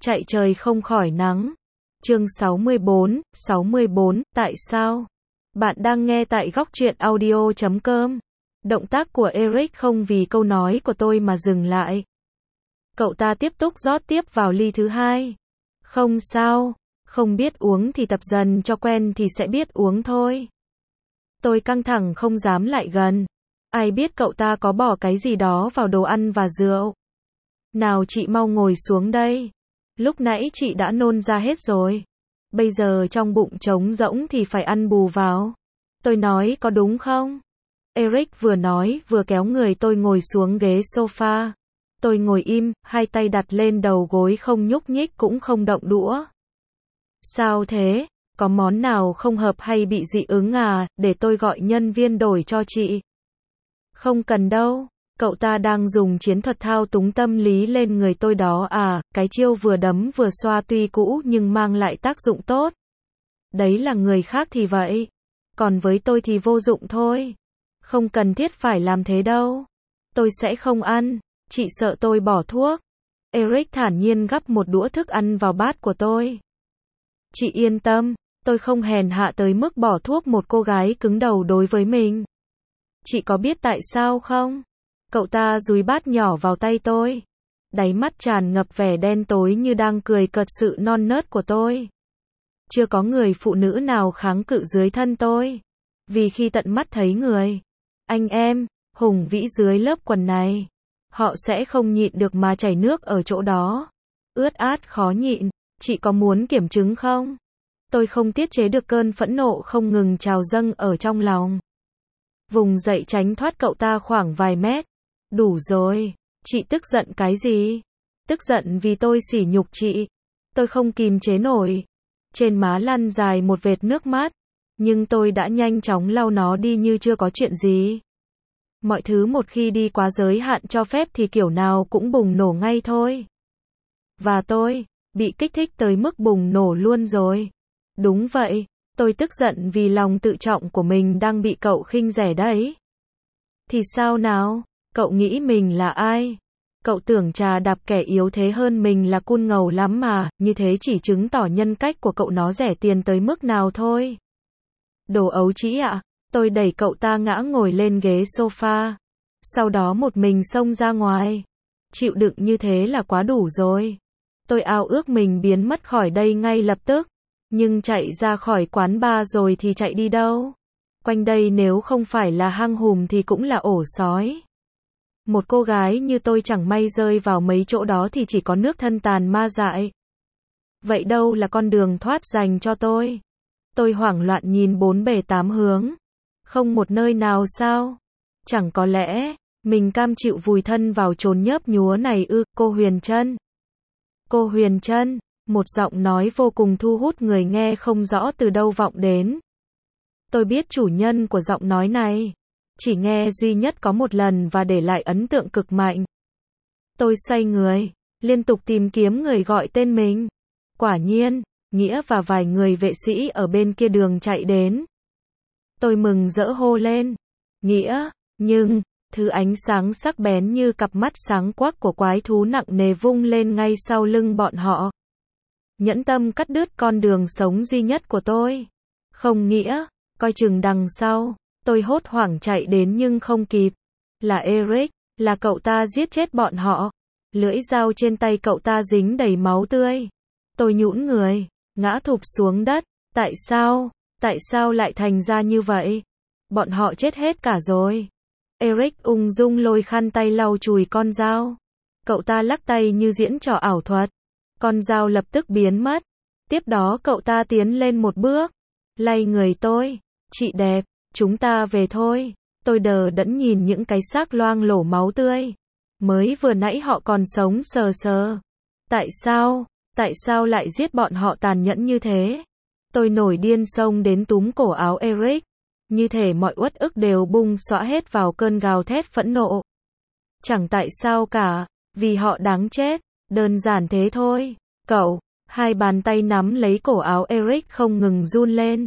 Chạy trời không khỏi nắng. Chương 64, tại sao? Bạn đang nghe tại góc truyện audio.com. Động tác của Eric không vì câu nói của tôi mà dừng lại. Cậu ta tiếp tục rót tiếp vào ly thứ hai. Không sao, không biết uống thì tập dần cho quen thì sẽ biết uống thôi. Tôi căng thẳng không dám lại gần. Ai biết cậu ta có bỏ cái gì đó vào đồ ăn và rượu. Nào chị mau ngồi xuống đây. Lúc nãy chị đã nôn ra hết rồi. Bây giờ trong bụng trống rỗng thì phải ăn bù vào. Tôi nói có đúng không? Eric vừa nói vừa kéo người tôi ngồi xuống ghế sofa. Tôi ngồi im, hai tay đặt lên đầu gối không nhúc nhích cũng không động đũa. Sao thế? Có món nào không hợp hay bị dị ứng à, để tôi gọi nhân viên đổi cho chị. Không cần đâu. Cậu ta đang dùng chiến thuật thao túng tâm lý lên người tôi đó à, cái chiêu vừa đấm vừa xoa tuy cũ nhưng mang lại tác dụng tốt. Đấy là người khác thì vậy. Còn với tôi thì vô dụng thôi. Không cần thiết phải làm thế đâu. Tôi sẽ không ăn, chị sợ tôi bỏ thuốc. Eric thản nhiên gắp một đũa thức ăn vào bát của tôi. Chị yên tâm, tôi không hèn hạ tới mức bỏ thuốc một cô gái cứng đầu đối với mình. Chị có biết tại sao không? Cậu ta dúi bát nhỏ vào tay tôi. Đáy mắt tràn ngập vẻ đen tối như đang cười cợt sự non nớt của tôi. Chưa có người phụ nữ nào kháng cự dưới thân tôi. Vì khi tận mắt thấy người anh em hùng vĩ dưới lớp quần này, họ sẽ không nhịn được mà chảy nước ở chỗ đó. Ướt át khó nhịn. Chị có muốn kiểm chứng không? Tôi không tiết chế được cơn phẫn nộ không ngừng trào dâng ở trong lòng. Vùng dậy tránh thoát cậu ta khoảng vài mét. Đủ rồi, chị tức giận cái gì? Tức giận vì tôi sỉ nhục chị. Tôi không kìm chế nổi. Trên má lăn dài một vệt nước mắt. Nhưng tôi đã nhanh chóng lau nó đi như chưa có chuyện gì. Mọi thứ một khi đi quá giới hạn cho phép thì kiểu nào cũng bùng nổ ngay thôi. Và tôi bị kích thích tới mức bùng nổ luôn rồi. Đúng vậy, tôi tức giận vì lòng tự trọng của mình đang bị cậu khinh rẻ đấy. Thì sao nào? Cậu nghĩ mình là ai? Cậu tưởng trà đạp kẻ yếu thế hơn mình là cool ngầu lắm mà, như thế chỉ chứng tỏ nhân cách của cậu nó rẻ tiền tới mức nào thôi. Đồ ấu trĩ ạ. Tôi đẩy cậu ta ngã ngồi lên ghế sofa. Sau đó một mình xông ra ngoài. Chịu đựng như thế là quá đủ rồi. Tôi ao ước mình biến mất khỏi đây ngay lập tức. Nhưng chạy ra khỏi quán bar rồi thì chạy đi đâu? Quanh đây nếu không phải là hang hùm thì cũng là ổ sói. Một cô gái như tôi chẳng may rơi vào mấy chỗ đó thì chỉ có nước thân tàn ma dại. Vậy đâu là con đường thoát dành cho tôi? Tôi hoảng loạn nhìn bốn bề tám hướng. Không một nơi nào sao? Chẳng có lẽ mình cam chịu vùi thân vào chốn nhớp nhúa này ư? Cô Huyền Trân. Cô Huyền Trân, một giọng nói vô cùng thu hút người nghe không rõ từ đâu vọng đến. Tôi biết chủ nhân của giọng nói này. Chỉ nghe duy nhất có một lần và để lại ấn tượng cực mạnh. Tôi xoay người, liên tục tìm kiếm người gọi tên mình. Quả nhiên, Nghĩa và vài người vệ sĩ ở bên kia đường chạy đến. Tôi mừng rỡ hô lên. Nghĩa, nhưng, thứ ánh sáng sắc bén như cặp mắt sáng quắc của quái thú nặng nề vung lên ngay sau lưng bọn họ. Nhẫn tâm cắt đứt con đường sống duy nhất của tôi. Không Nghĩa, coi chừng đằng sau. Tôi hốt hoảng chạy đến nhưng không kịp. Là Eric, là cậu ta giết chết bọn họ. Lưỡi dao trên tay cậu ta dính đầy máu tươi. Tôi nhũn người, ngã thụp xuống đất. Tại sao? Tại sao lại thành ra như vậy? Bọn họ chết hết cả rồi. Eric ung dung lôi khăn tay lau chùi con dao. Cậu ta lắc tay như diễn trò ảo thuật. Con dao lập tức biến mất. Tiếp đó cậu ta tiến lên một bước. Lay người tôi. Chị đẹp, chúng ta về thôi. Tôi đờ đẫn nhìn những cái xác loang lổ máu tươi. Mới vừa nãy họ còn sống sờ sờ. Tại sao? Tại sao lại giết bọn họ tàn nhẫn như thế? Tôi nổi điên xông đến túm cổ áo Eric. Như thể mọi uất ức đều bung xõa hết vào cơn gào thét phẫn nộ. Chẳng tại sao cả, vì họ đáng chết, đơn giản thế thôi. Cậu, hai bàn tay nắm lấy cổ áo Eric không ngừng run lên.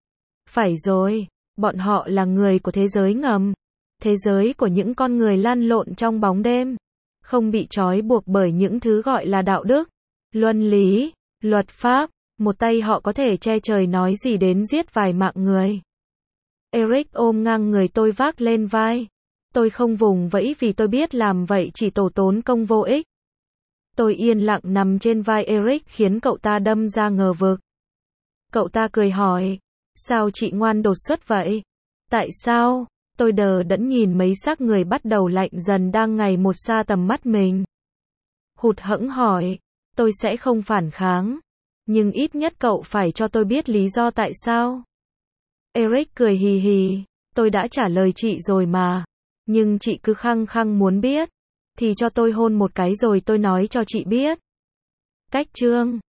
Phải rồi, bọn họ là người của thế giới ngầm. Thế giới của những con người lăn lộn trong bóng đêm. Không bị trói buộc bởi những thứ gọi là đạo đức. luân lý, luật pháp, một tay họ có thể che trời nói gì đến giết vài mạng người. Eric ôm ngang người tôi vác lên vai. Tôi không vùng vẫy vì tôi biết làm vậy chỉ tổ tốn công vô ích. Tôi yên lặng nằm trên vai Eric khiến cậu ta đâm ra ngờ vực. Cậu ta cười hỏi, sao chị ngoan đột xuất vậy? Tại sao? Tôi đờ đẫn nhìn mấy xác người bắt đầu lạnh dần đang ngày một xa tầm mắt mình. Hụt hẫng hỏi, tôi sẽ không phản kháng. Nhưng ít nhất cậu phải cho tôi biết lý do tại sao. Eric cười hì hì, tôi đã trả lời chị rồi mà. Nhưng chị cứ khăng khăng muốn biết. Thì cho tôi hôn một cái rồi tôi nói cho chị biết. Cách chương